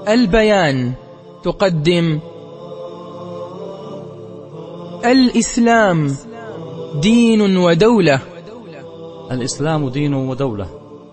البيان تقدم الإسلام دين ودولة. الإسلام دين ودولة.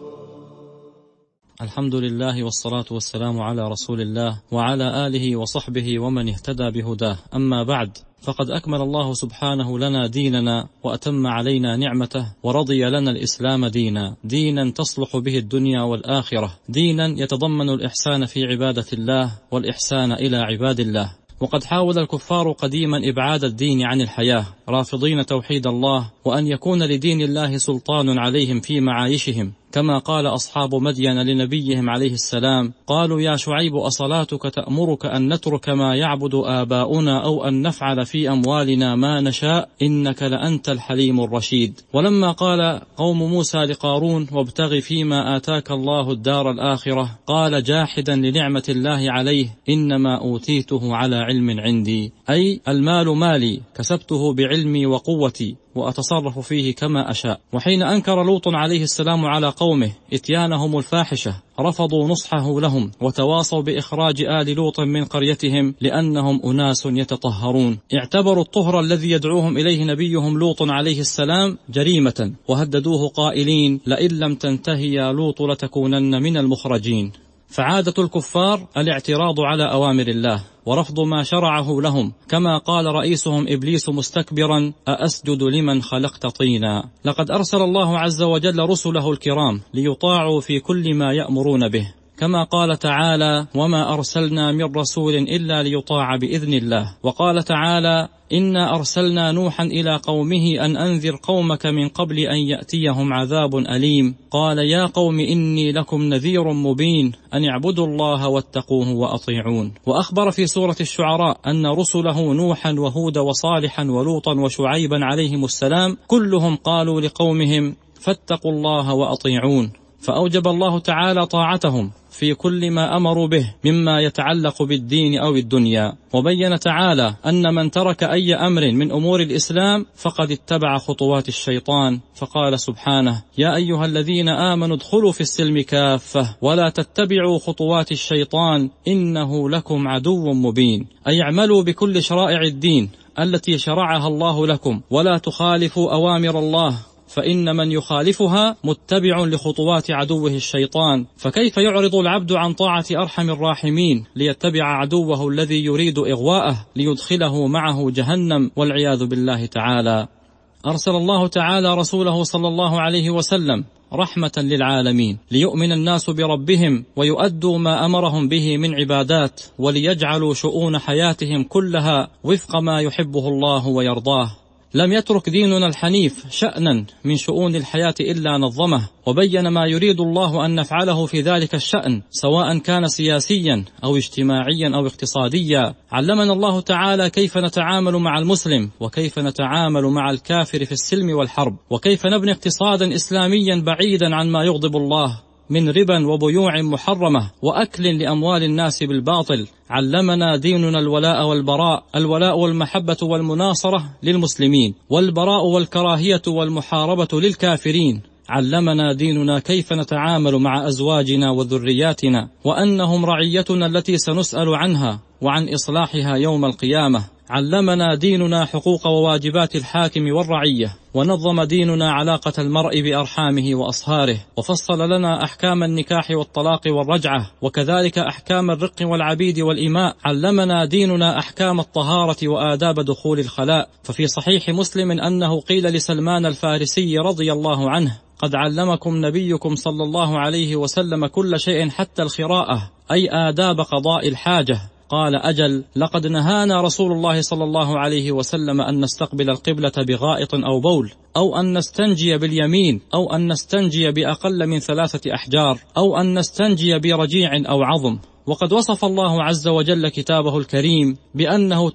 الحمد لله والصلاة والسلام على رسول الله وعلى آله وصحبه ومن اهتدى بهداه. أما بعد، فقد أكمل الله سبحانه لنا ديننا وأتم علينا نعمته ورضي لنا الإسلام دينا تصلح به الدنيا والآخرة، دينا يتضمن الإحسان في عبادة الله والإحسان إلى عباد الله. وقد حاول الكفار قديما إبعاد الدين عن الحياة، رافضين توحيد الله وأن يكون لدين الله سلطان عليهم في معايشهم، كما قال أصحاب مدين لنبيهم عليه السلام: قالوا يا شعيب أصلاتك تأمرك أن نترك ما يعبد آباؤنا أو أن نفعل في أموالنا ما نشاء إنك لأنت الحليم الرشيد. ولما قال قوم موسى لقارون: وابتغ فيما آتاك الله الدار الآخرة، قال جاحدا لنعمة الله عليه: إنما أوتيته على علم عندي، أي المال مالي كسبته بعلمي وقوتي وأتصرف فيه كما أشاء. وحين أنكر لوط عليه السلام على قومه إتيانهم الفاحشة، رفضوا نصحه لهم وتواصوا بإخراج آل لوط من قريتهم لأنهم أناس يتطهرون. اعتبروا الطهر الذي يدعوهم إليه نبيهم لوط عليه السلام جريمة، وهددوه قائلين: لئن لم تنتهي يا لوط لتكونن من المخرجين. فعادة الكفار الاعتراض على أوامر الله ورفض ما شرعه لهم، كما قال رئيسهم إبليس مستكبرا: أأسجد لمن خلقت طينا. لقد أرسل الله عز وجل رسله الكرام ليطاعوا في كل ما يأمرون به، كما قال تعالى: وما أرسلنا من رسول إلا ليطاع بإذن الله. وقال تعالى: إنا أرسلنا نوحا إلى قومه أن أنذر قومك من قبل أن يأتيهم عذاب أليم. قال يا قوم إني لكم نذير مبين أن اعبدوا الله واتقوه وأطيعون. وأخبر في سورة الشعراء أن رسله نوحا وهود وصالحا ولوطا وشعيبا عليهم السلام كلهم قالوا لقومهم: فاتقوا الله وأطيعون. فأوجب الله تعالى طاعتهم في كل ما أمروا به مما يتعلق بالدين أو الدنيا. وبين تعالى أن من ترك أي أمر من أمور الإسلام فقد اتبع خطوات الشيطان، فقال سبحانه: يا أيها الذين آمنوا ادخلوا في السلم كافة ولا تتبعوا خطوات الشيطان إنه لكم عدو مبين. أي اعملوا بكل شرائع الدين التي شرعها الله لكم ولا تخالفوا أوامر الله، فإن من يخالفها متبع لخطوات عدوه الشيطان. فكيف يعرض العبد عن طاعة أرحم الراحمين ليتبع عدوه الذي يريد إغواءه ليدخله معه جهنم والعياذ بالله تعالى. أرسل الله تعالى رسوله صلى الله عليه وسلم رحمة للعالمين ليؤمن الناس بربهم ويؤدوا ما أمرهم به من عبادات، وليجعلوا شؤون حياتهم كلها وفق ما يحبه الله ويرضاه. لم يترك ديننا الحنيف شأنا من شؤون الحياة إلا نظمه وبين ما يريد الله أن نفعله في ذلك الشأن، سواء كان سياسيا أو اجتماعيا أو اقتصاديا. علمنا الله تعالى كيف نتعامل مع المسلم وكيف نتعامل مع الكافر في السلم والحرب، وكيف نبني اقتصادا إسلاميا بعيدا عن ما يغضب الله من ربا وبيوع محرمة وأكل لأموال الناس بالباطل. علمنا ديننا الولاء والبراء، الولاء والمحبة والمناصرة للمسلمين، والبراء والكراهية والمحاربة للكافرين. علمنا ديننا كيف نتعامل مع أزواجنا وذرياتنا، وأنهم رعيتنا التي سنسأل عنها وعن إصلاحها يوم القيامة. علمنا ديننا حقوق وواجبات الحاكم والرعية، ونظم ديننا علاقة المرء بأرحامه وأصهاره، وفصل لنا أحكام النكاح والطلاق والرجعة، وكذلك أحكام الرق والعبيد والإماء. علمنا ديننا أحكام الطهارة وآداب دخول الخلاء. ففي صحيح مسلم أنه قيل لسلمان الفارسي رضي الله عنه: قد علمكم نبيكم صلى الله عليه وسلم كل شيء حتى الخراءة، أي آداب قضاء الحاجة. قال: أجل، لقد نهانا رسول الله صلى الله عليه وسلم أن نستقبل القبلة بغائط أو بول، أو أن نستنجي باليمين، أو أن نستنجي بأقل من 3 أحجار، أو أن نستنجي برجيع أو عظم. وقد وصف الله عز وجل كتابه الكريم بأنه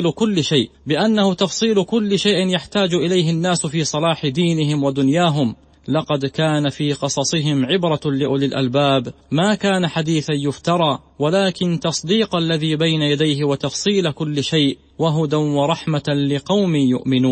تفصيل كل شيء يحتاج إليه الناس في صلاح دينهم ودنياهم. لقد كان في قصصهم عبرة لأولي الألباب، ما كان حديثا يفترى، ولكن تصديق الذي بين يديه وتفصيل كل شيء وهدى ورحمة لقوم يؤمنون.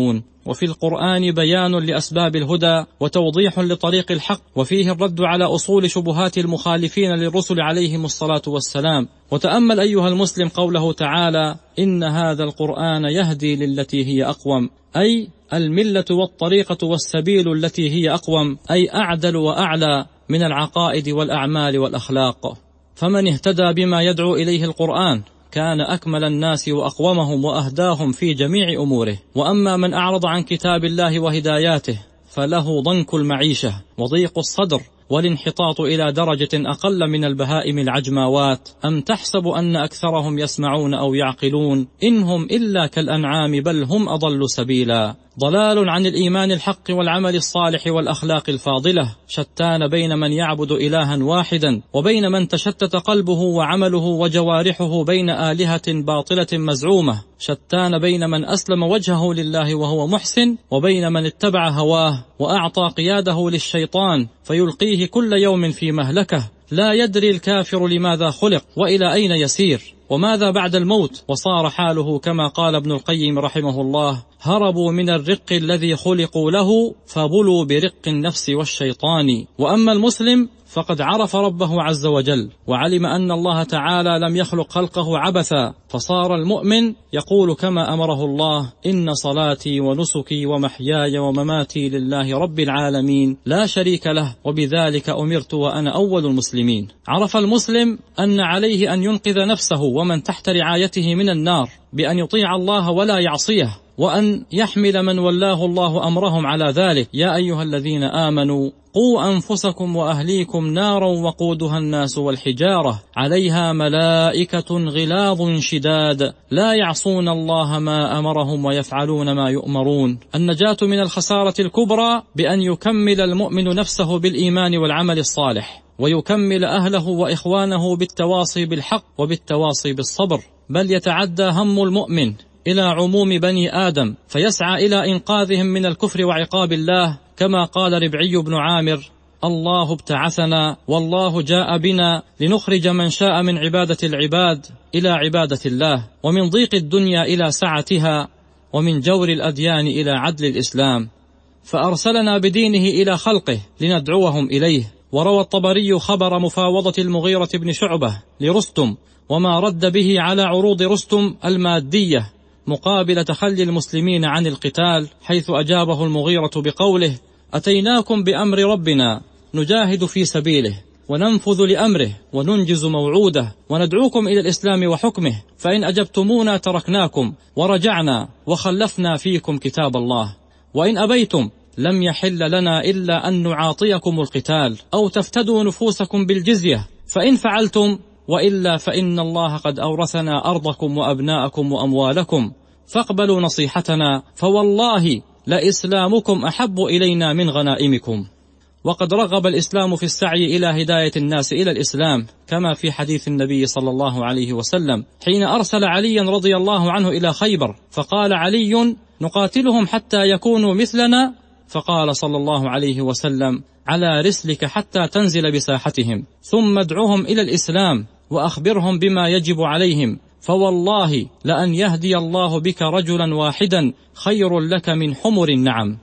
وفي القرآن بيان لأسباب الهدى وتوضيح لطريق الحق، وفيه الرد على أصول شبهات المخالفين للرسل عليهم الصلاة والسلام. وتأمل أيها المسلم قوله تعالى: إن هذا القرآن يهدي للتي هي أقوم، أي الملة والطريقة والسبيل التي هي أقوم، أي أعدل وأعلى من العقائد والأعمال والأخلاق. فمن اهتدى بما يدعو إليه القرآن كان أكمل الناس وأقومهم وأهداهم في جميع أموره. وأما من أعرض عن كتاب الله وهداياته فله ضنك المعيشة وضيق الصدر والانحطاط إلى درجة أقل من البهائم العجماوات. أم تحسب أن أكثرهم يسمعون أو يعقلون؟ إنهم إلا كالأنعام بل هم أضل سبيلا. ضلال عن الإيمان الحق والعمل الصالح والأخلاق الفاضلة، شتان بين من يعبد إلها واحدا وبين من تشتت قلبه وعمله وجوارحه بين آلهة باطلة مزعومة، شتان بين من أسلم وجهه لله وهو محسن وبين من اتبع هواه وأعطى قياده للشيطان فيلقيه كل يوم في مهلكة. لا يدري الكافر لماذا خلق وإلى أين يسير وماذا بعد الموت، وصار حاله كما قال ابن القيم رحمه الله: هربوا من الرق الذي خلقوا له فبلوا برق النفس والشيطان. وأما المسلم فقد عرف ربه عز وجل وعلم أن الله تعالى لم يخلق خلقه عبثا، فصار المؤمن يقول كما أمره الله: إن صلاتي ونسكي ومحياي ومماتي لله رب العالمين لا شريك له وبذلك أمرت وأنا أول المسلمين. عرف المسلم أن عليه أن ينقذ نفسه ومن تحت رعايته من النار بأن يطيع الله ولا يعصيه، وأن يحمل من ولاه الله أمرهم على ذلك. يا أيها الذين آمنوا قوا أنفسكم وأهليكم نارا وقودها الناس والحجارة عليها ملائكة غلاظ شداد لا يعصون الله ما أمرهم ويفعلون ما يؤمرون. النجاة من الخسارة الكبرى بأن يكمل المؤمن نفسه بالإيمان والعمل الصالح، ويكمل أهله وإخوانه بالتواصي بالحق وبالتواصي بالصبر، بل يتعدى هم المؤمن إلى عموم بني آدم فيسعى إلى إنقاذهم من الكفر وعقاب الله، كما قال ربعي بن عامر: الله ابتعثنا والله جاء بنا لنخرج من شاء من عبادة العباد إلى عبادة الله، ومن ضيق الدنيا إلى سعتها، ومن جور الأديان إلى عدل الإسلام، فأرسلنا بدينه إلى خلقه لندعوهم إليه. وروى الطبري خبر مفاوضة المغيرة بن شعبة لرستم وما رد به على عروض رستم المادية مقابل تخلي المسلمين عن القتال، حيث أجابه المغيرة بقوله: أتيناكم بأمر ربنا نجاهد في سبيله وننفذ لأمره وننجز موعوده وندعوكم إلى الإسلام وحكمه، فإن أجبتمونا تركناكم ورجعنا وخلفنا فيكم كتاب الله، وإن أبيتم لم يحل لنا إلا أن نعاطيكم القتال أو تفتدوا نفوسكم بالجزية، فإن فعلتم وإلا فإن الله قد أورثنا أرضكم وأبناءكم وأموالكم، فاقبلوا نصيحتنا فوالله لإسلامكم أحب إلينا من غنائمكم. وقد رغب الإسلام في السعي إلى هداية الناس إلى الإسلام، كما في حديث النبي صلى الله عليه وسلم حين أرسل عليا رضي الله عنه إلى خيبر، فقال علي: نقاتلهم حتى يكونوا مثلنا؟ فقال صلى الله عليه وسلم: على رسلك حتى تنزل بساحتهم، ثم ادعوهم إلى الإسلام وأخبرهم بما يجب عليهم، فوالله لأن يهدي الله بك رجلا واحدا خير لك من حمر النعم.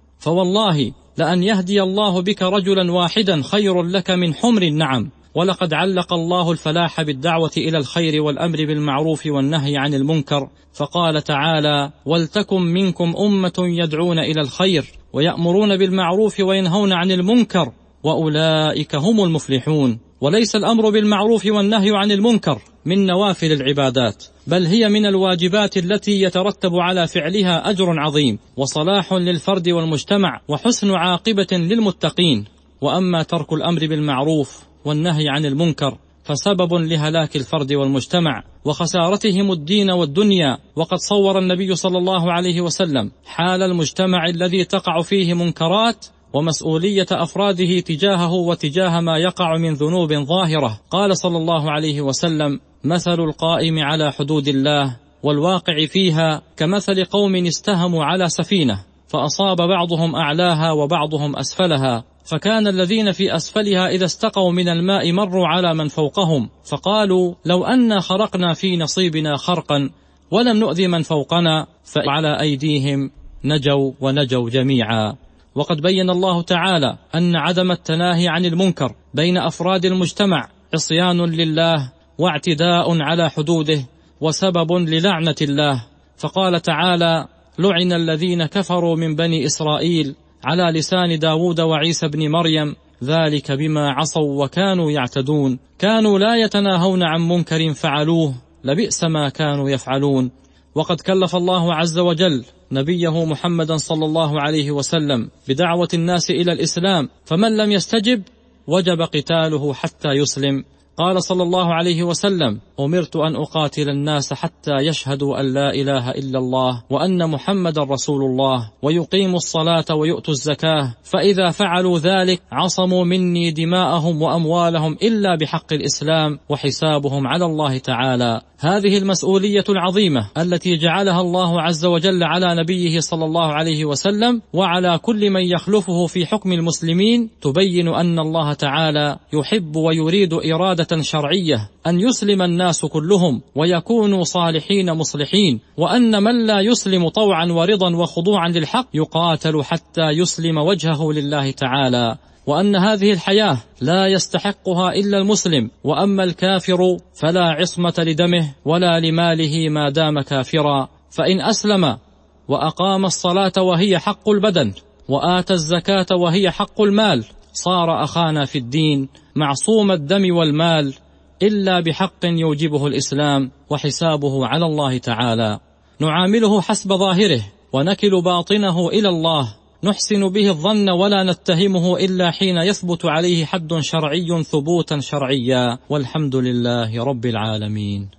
فوالله لأن يهدي الله بك رجلا واحدا خير لك من حمر النعم. ولقد علق الله الفلاح بالدعوة إلى الخير والأمر بالمعروف والنهي عن المنكر، فقال تعالى: ولتكن منكم أمة يدعون إلى الخير ويأمرون بالمعروف وينهون عن المنكر وأولئك هم المفلحون. وليس الأمر بالمعروف والنهي عن المنكر من نوافل العبادات، بل هي من الواجبات التي يترتب على فعلها أجر عظيم وصلاح للفرد والمجتمع وحسن عاقبة للمتقين. وأما ترك الأمر بالمعروف والنهي عن المنكر فسبب لهلاك الفرد والمجتمع وخسارتهم الدين والدنيا. وقد صور النبي صلى الله عليه وسلم حال المجتمع الذي تقع فيه منكرات ومسؤولية أفراده تجاهه وتجاه ما يقع من ذنوب ظاهرة. قال صلى الله عليه وسلم: مثل القائم على حدود الله والواقع فيها كمثل قوم استهموا على سفينة فأصاب بعضهم أعلاها وبعضهم أسفلها، فكان الذين في أسفلها إذا استقوا من الماء مروا على من فوقهم فقالوا: لو أن خرقنا في نصيبنا خرقا ولم نؤذي من فوقنا، فعلى أيديهم نجوا ونجوا جميعا. وقد بين الله تعالى أن عدم التناهي عن المنكر بين أفراد المجتمع عصيان لله واعتداء على حدوده وسبب للعنة الله، فقال تعالى: لعن الذين كفروا من بني إسرائيل على لسان داود وعيسى بن مريم ذلك بما عصوا وكانوا يعتدون، كانوا لا يتناهون عن منكر فعلوه لبئس ما كانوا يفعلون. وقد كلف الله عز وجل نبيه محمدا صلى الله عليه وسلم بدعوة الناس إلى الإسلام، فمن لم يستجب وجب قتاله حتى يسلم. قال صلى الله عليه وسلم: أمرت أن أقاتل الناس حتى يشهدوا أن لا إله إلا الله وأن محمد رسول الله ويقيموا الصلاة ويؤتوا الزكاة، فإذا فعلوا ذلك عصموا مني دماءهم وأموالهم إلا بحق الإسلام وحسابهم على الله تعالى. هذه المسؤولية العظيمة التي جعلها الله عز وجل على نبيه صلى الله عليه وسلم وعلى كل من يخلفه في حكم المسلمين تبين أن الله تعالى يحب ويريد إرادة شرعية أن يسلم الناس كلهم ويكونوا صالحين مصلحين، وأن من لا يسلم طوعا ورضا وخضوعا للحق يقاتل حتى يسلم وجهه لله تعالى، وأن هذه الحياة لا يستحقها إلا المسلم، وأما الكافر فلا عصمة لدمه ولا لماله ما دام كافرا، فإن أسلم وأقام الصلاة وهي حق البدن وآتى الزكاة وهي حق المال صار أخانا في الدين معصوم الدم والمال إلا بحق يوجبه الإسلام وحسابه على الله تعالى. نعامله حسب ظاهره ونكل باطنه إلى الله، نحسن به الظن ولا نتهمه إلا حين يثبت عليه حد شرعي ثبوتا شرعيا، والحمد لله رب العالمين.